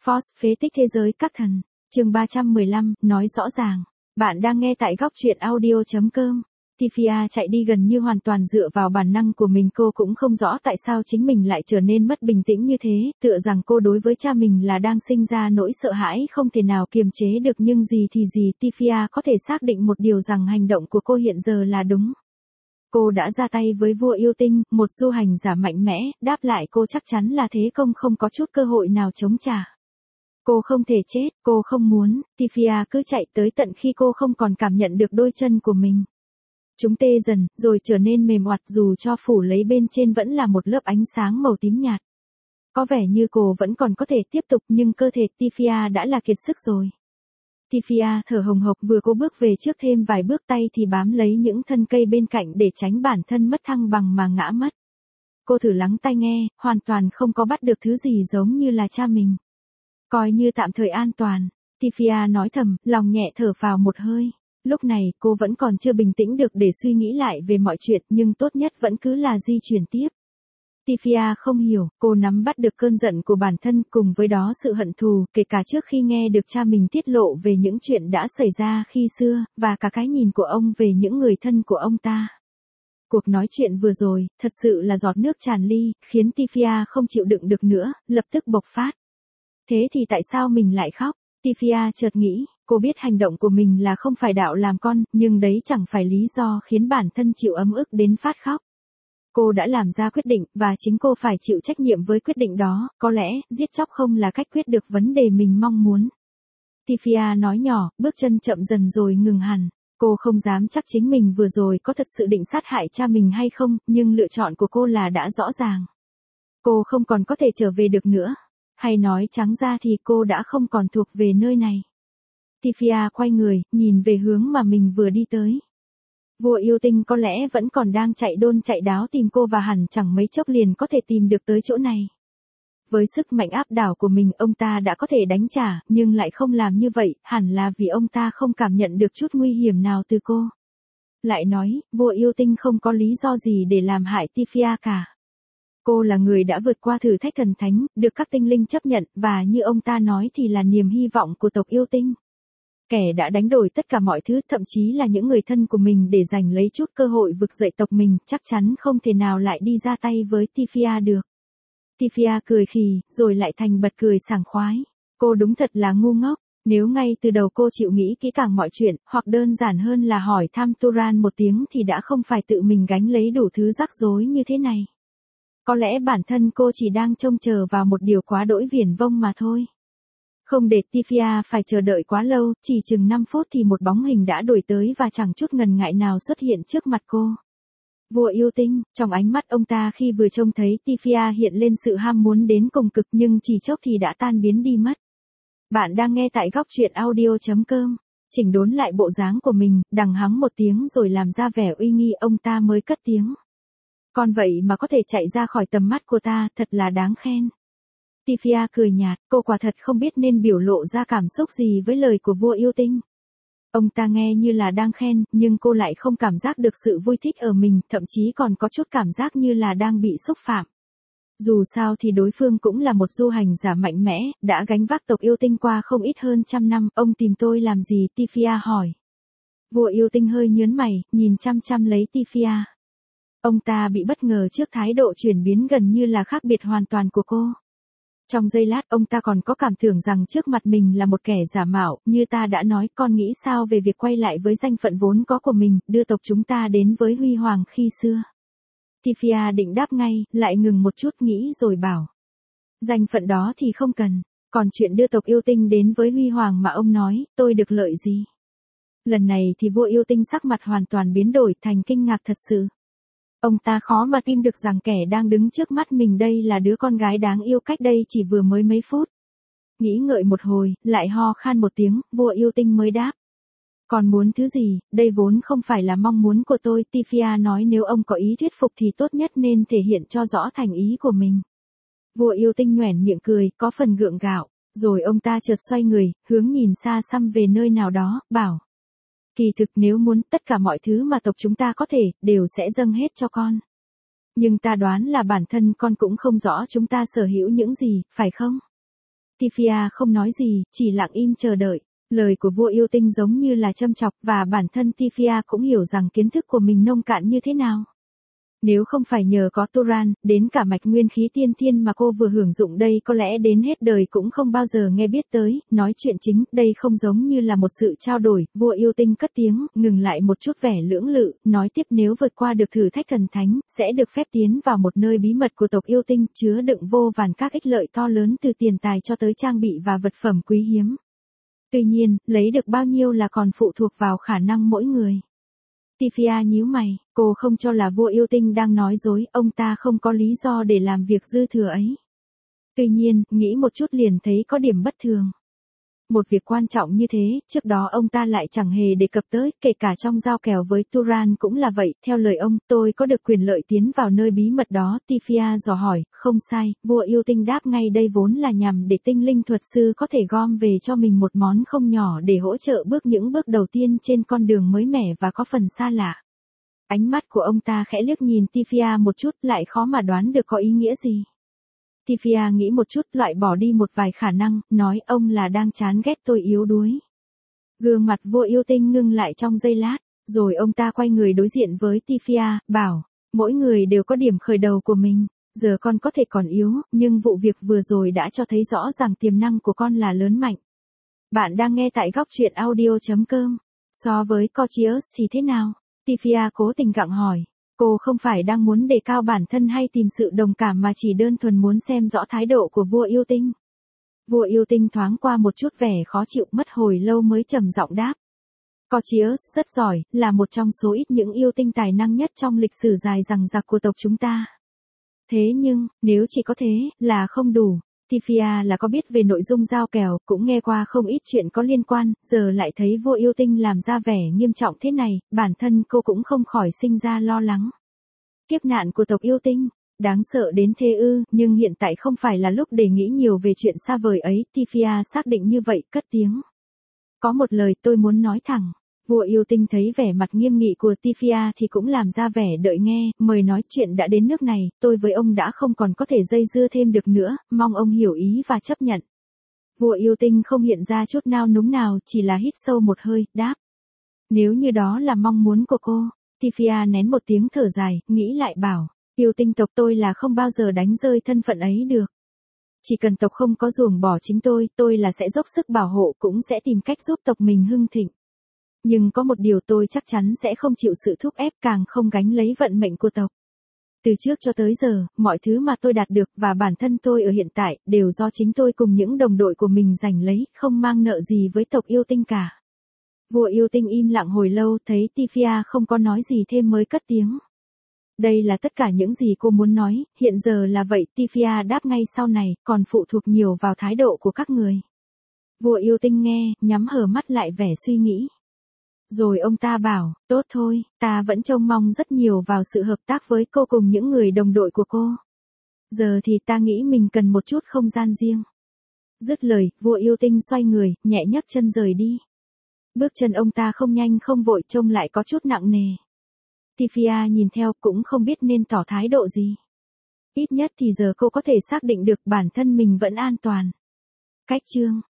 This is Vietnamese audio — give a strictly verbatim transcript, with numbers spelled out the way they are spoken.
Force phế tích thế giới các thần. Chương ba trăm mười lăm, nói rõ ràng. Bạn đang nghe tại góc truyện audio chấm com. Tifia chạy đi gần như hoàn toàn dựa vào bản năng của mình, cô cũng không rõ tại sao chính mình lại trở nên mất bình tĩnh như thế, tựa rằng cô đối với cha mình là đang sinh ra nỗi sợ hãi không thể nào kiềm chế được, nhưng gì thì gì, Tifia có thể xác định một điều rằng hành động của cô hiện giờ là đúng. Cô đã ra tay với vua yêu tinh, một du hành giả mạnh mẽ, đáp lại cô chắc chắn là thế công không có chút cơ hội nào chống trả. Cô không thể chết, cô không muốn, Tifia cứ chạy tới tận khi cô không còn cảm nhận được đôi chân của mình. Chúng tê dần, rồi trở nên mềm oặt, dù cho phủ lấy bên trên vẫn là một lớp ánh sáng màu tím nhạt. Có vẻ như cô vẫn còn có thể tiếp tục, nhưng cơ thể Tifia đã là kiệt sức rồi. Tifia thở hồng hộc, vừa cô bước về trước thêm vài bước, tay thì bám lấy những thân cây bên cạnh để tránh bản thân mất thăng bằng mà ngã mất. Cô thử lắng tai nghe, hoàn toàn không có bắt được thứ gì giống như là cha mình. Coi như tạm thời an toàn, Tifia nói thầm, lòng nhẹ thở vào một hơi. Lúc này, cô vẫn còn chưa bình tĩnh được để suy nghĩ lại về mọi chuyện, nhưng tốt nhất vẫn cứ là di chuyển tiếp. Tifia không hiểu, cô nắm bắt được cơn giận của bản thân, cùng với đó sự hận thù, kể cả trước khi nghe được cha mình tiết lộ về những chuyện đã xảy ra khi xưa, và cả cái nhìn của ông về những người thân của ông ta. Cuộc nói chuyện vừa rồi, thật sự là giọt nước tràn ly, khiến Tifia không chịu đựng được nữa, lập tức bộc phát. Thế thì tại sao mình lại khóc? Tifia chợt nghĩ, cô biết hành động của mình là không phải đạo làm con, nhưng đấy chẳng phải lý do khiến bản thân chịu ấm ức đến phát khóc. Cô đã làm ra quyết định, và chính cô phải chịu trách nhiệm với quyết định đó, có lẽ, giết chóc không là cách quyết được vấn đề mình mong muốn. Tifia nói nhỏ, bước chân chậm dần rồi ngừng hẳn. Cô không dám chắc chính mình vừa rồi có thật sự định sát hại cha mình hay không, nhưng lựa chọn của cô là đã rõ ràng. Cô không còn có thể trở về được nữa. Hay nói trắng ra thì cô đã không còn thuộc về nơi này. Tifia quay người, nhìn về hướng mà mình vừa đi tới. Vua yêu tinh có lẽ vẫn còn đang chạy đôn chạy đáo tìm cô, và hẳn chẳng mấy chốc liền có thể tìm được tới chỗ này. Với sức mạnh áp đảo của mình, ông ta đã có thể đánh trả, nhưng lại không làm như vậy, hẳn là vì ông ta không cảm nhận được chút nguy hiểm nào từ cô. Lại nói, vua yêu tinh không có lý do gì để làm hại Tifia cả. Cô là người đã vượt qua thử thách thần thánh, được các tinh linh chấp nhận, và như ông ta nói thì là niềm hy vọng của tộc yêu tinh. Kẻ đã đánh đổi tất cả mọi thứ, thậm chí là những người thân của mình, để giành lấy chút cơ hội vực dậy tộc mình, chắc chắn không thể nào lại đi ra tay với Tifia được. Tifia cười khì, rồi lại thành bật cười sảng khoái. Cô đúng thật là ngu ngốc, nếu ngay từ đầu cô chịu nghĩ kỹ càng mọi chuyện, hoặc đơn giản hơn là hỏi thăm Turan một tiếng, thì đã không phải tự mình gánh lấy đủ thứ rắc rối như thế này. Có lẽ bản thân cô chỉ đang trông chờ vào một điều quá đỗi viển vông mà thôi. Không để Tifia phải chờ đợi quá lâu, chỉ chừng năm phút thì một bóng hình đã đuổi tới và chẳng chút ngần ngại nào xuất hiện trước mặt cô. Vua yêu tinh, trong ánh mắt ông ta khi vừa trông thấy Tifia hiện lên sự ham muốn đến cùng cực, nhưng chỉ chốc thì đã tan biến đi mất. Bạn đang nghe tại góc truyện audio chấm com. Chỉnh đốn lại bộ dáng của mình, đằng hắng một tiếng rồi làm ra vẻ uy nghi, ông ta mới cất tiếng. Còn vậy mà có thể chạy ra khỏi tầm mắt của ta, thật là đáng khen. Tifia cười nhạt, cô quả thật không biết nên biểu lộ ra cảm xúc gì với lời của vua yêu tinh. Ông ta nghe như là đang khen, nhưng cô lại không cảm giác được sự vui thích ở mình, thậm chí còn có chút cảm giác như là đang bị xúc phạm. Dù sao thì đối phương cũng là một du hành giả mạnh mẽ, đã gánh vác tộc yêu tinh qua không ít hơn trăm năm. Ông tìm tôi làm gì? Tifia hỏi. Vua yêu tinh hơi nhớn mày, nhìn chăm chăm lấy Tifia. Ông ta bị bất ngờ trước thái độ chuyển biến gần như là khác biệt hoàn toàn của cô. Trong giây lát, ông ta còn có cảm tưởng rằng trước mặt mình là một kẻ giả mạo. Như ta đã nói, con nghĩ sao về việc quay lại với danh phận vốn có của mình, đưa tộc chúng ta đến với huy hoàng khi xưa? Tifia định đáp ngay, lại ngừng một chút nghĩ rồi bảo. Danh phận đó thì không cần, còn chuyện đưa tộc yêu tinh đến với huy hoàng mà ông nói, tôi được lợi gì? Lần này thì vua yêu tinh sắc mặt hoàn toàn biến đổi thành kinh ngạc thật sự. Ông ta khó mà tin được rằng kẻ đang đứng trước mắt mình đây là đứa con gái đáng yêu cách đây chỉ vừa mới mấy phút. Nghĩ ngợi một hồi, lại ho khan một tiếng, vua yêu tinh mới đáp. Còn muốn thứ gì, đây vốn không phải là mong muốn của tôi. Tifia nói nếu ông có ý thuyết phục thì tốt nhất nên thể hiện cho rõ thành ý của mình. Vua yêu tinh nhoẻn miệng cười, có phần gượng gạo, rồi ông ta chợt xoay người, hướng nhìn xa xăm về nơi nào đó, bảo. Kỳ thực nếu muốn, tất cả mọi thứ mà tộc chúng ta có thể, đều sẽ dâng hết cho con. Nhưng ta đoán là bản thân con cũng không rõ chúng ta sở hữu những gì, phải không? Tifia không nói gì, chỉ lặng im chờ đợi. Lời của vua yêu tinh giống như là châm chọc và bản thân Tifia cũng hiểu rằng kiến thức của mình nông cạn như thế nào. Nếu không phải nhờ có Turan, đến cả mạch nguyên khí tiên thiên mà cô vừa hưởng dụng đây có lẽ đến hết đời cũng không bao giờ nghe biết tới. Nói chuyện chính, đây không giống như là một sự trao đổi. Vua yêu tinh cất tiếng, ngừng lại một chút vẻ lưỡng lự, nói tiếp nếu vượt qua được thử thách thần thánh, sẽ được phép tiến vào một nơi bí mật của tộc yêu tinh, chứa đựng vô vàn các ích lợi to lớn từ tiền tài cho tới trang bị và vật phẩm quý hiếm. Tuy nhiên, lấy được bao nhiêu là còn phụ thuộc vào khả năng mỗi người. Tifia nhíu mày, cô không cho là vua yêu tinh đang nói dối, ông ta không có lý do để làm việc dư thừa ấy. Tuy nhiên, nghĩ một chút liền thấy có điểm bất thường. Một việc quan trọng như thế, trước đó ông ta lại chẳng hề đề cập tới, kể cả trong giao kèo với Turan cũng là vậy. Theo lời ông, tôi có được quyền lợi tiến vào nơi bí mật đó. Tifia dò hỏi, không sai, vua yêu tinh đáp ngay đây vốn là nhằm để tinh linh thuật sư có thể gom về cho mình một món không nhỏ để hỗ trợ bước những bước đầu tiên trên con đường mới mẻ và có phần xa lạ. Ánh mắt của ông ta khẽ liếc nhìn Tifia một chút, lại khó mà đoán được có ý nghĩa gì. Tifia nghĩ một chút, loại bỏ đi một vài khả năng, nói ông là đang chán ghét tôi yếu đuối. Gương mặt vua yêu tinh ngưng lại trong giây lát, rồi ông ta quay người đối diện với Tifia, bảo, mỗi người đều có điểm khởi đầu của mình, giờ con có thể còn yếu, nhưng vụ việc vừa rồi đã cho thấy rõ ràng tiềm năng của con là lớn mạnh. Bạn đang nghe tại góc truyện audio chấm com. So với Courtiers thì thế nào? Tifia cố tình gặng hỏi. Cô không phải đang muốn đề cao bản thân hay tìm sự đồng cảm mà chỉ đơn thuần muốn xem rõ thái độ của vua yêu tinh. Vua yêu tinh thoáng qua một chút vẻ khó chịu, mất hồi lâu mới trầm giọng đáp. Courtiers rất giỏi, là một trong số ít những yêu tinh tài năng nhất trong lịch sử dài dằng dặc của tộc chúng ta. Thế nhưng, nếu chỉ có thế, là không đủ. Tifia là có biết về nội dung giao kèo, cũng nghe qua không ít chuyện có liên quan, giờ lại thấy vua yêu tinh làm ra vẻ nghiêm trọng thế này, bản thân cô cũng không khỏi sinh ra lo lắng. Kiếp nạn của tộc yêu tinh, đáng sợ đến thế ư, nhưng hiện tại không phải là lúc để nghĩ nhiều về chuyện xa vời ấy. Tifia xác định như vậy, cất tiếng. Có một lời tôi muốn nói thẳng. Vua yêu tinh thấy vẻ mặt nghiêm nghị của Tifia thì cũng làm ra vẻ đợi nghe, mời nói chuyện đã đến nước này, tôi với ông đã không còn có thể dây dưa thêm được nữa, mong ông hiểu ý và chấp nhận. Vua yêu tinh không hiện ra chút nao núng nào, chỉ là hít sâu một hơi, đáp. Nếu như đó là mong muốn của cô, Tifia nén một tiếng thở dài, nghĩ lại bảo, yêu tinh tộc tôi là không bao giờ đánh rơi thân phận ấy được. Chỉ cần tộc không có ruồng bỏ chính tôi, tôi là sẽ dốc sức bảo hộ, cũng sẽ tìm cách giúp tộc mình hưng thịnh. Nhưng có một điều tôi chắc chắn sẽ không chịu sự thúc ép, càng không gánh lấy vận mệnh của tộc. Từ trước cho tới giờ, mọi thứ mà tôi đạt được và bản thân tôi ở hiện tại, đều do chính tôi cùng những đồng đội của mình giành lấy, không mang nợ gì với tộc yêu tinh cả. Vua yêu tinh im lặng hồi lâu, thấy Tifia không có nói gì thêm mới cất tiếng. Đây là tất cả những gì cô muốn nói, hiện giờ là vậy. Tifia đáp ngay sau này, còn phụ thuộc nhiều vào thái độ của các người. Vua yêu tinh nghe, nhắm hờ mắt lại vẻ suy nghĩ. Rồi ông ta bảo, tốt thôi, ta vẫn trông mong rất nhiều vào sự hợp tác với cô cùng những người đồng đội của cô. Giờ thì ta nghĩ mình cần một chút không gian riêng. Dứt lời, vua yêu tinh xoay người, nhẹ nhấc chân rời đi. Bước chân ông ta không nhanh không vội, trông lại có chút nặng nề. Tifia nhìn theo cũng không biết nên tỏ thái độ gì. Ít nhất thì giờ cô có thể xác định được bản thân mình vẫn an toàn. Cách chương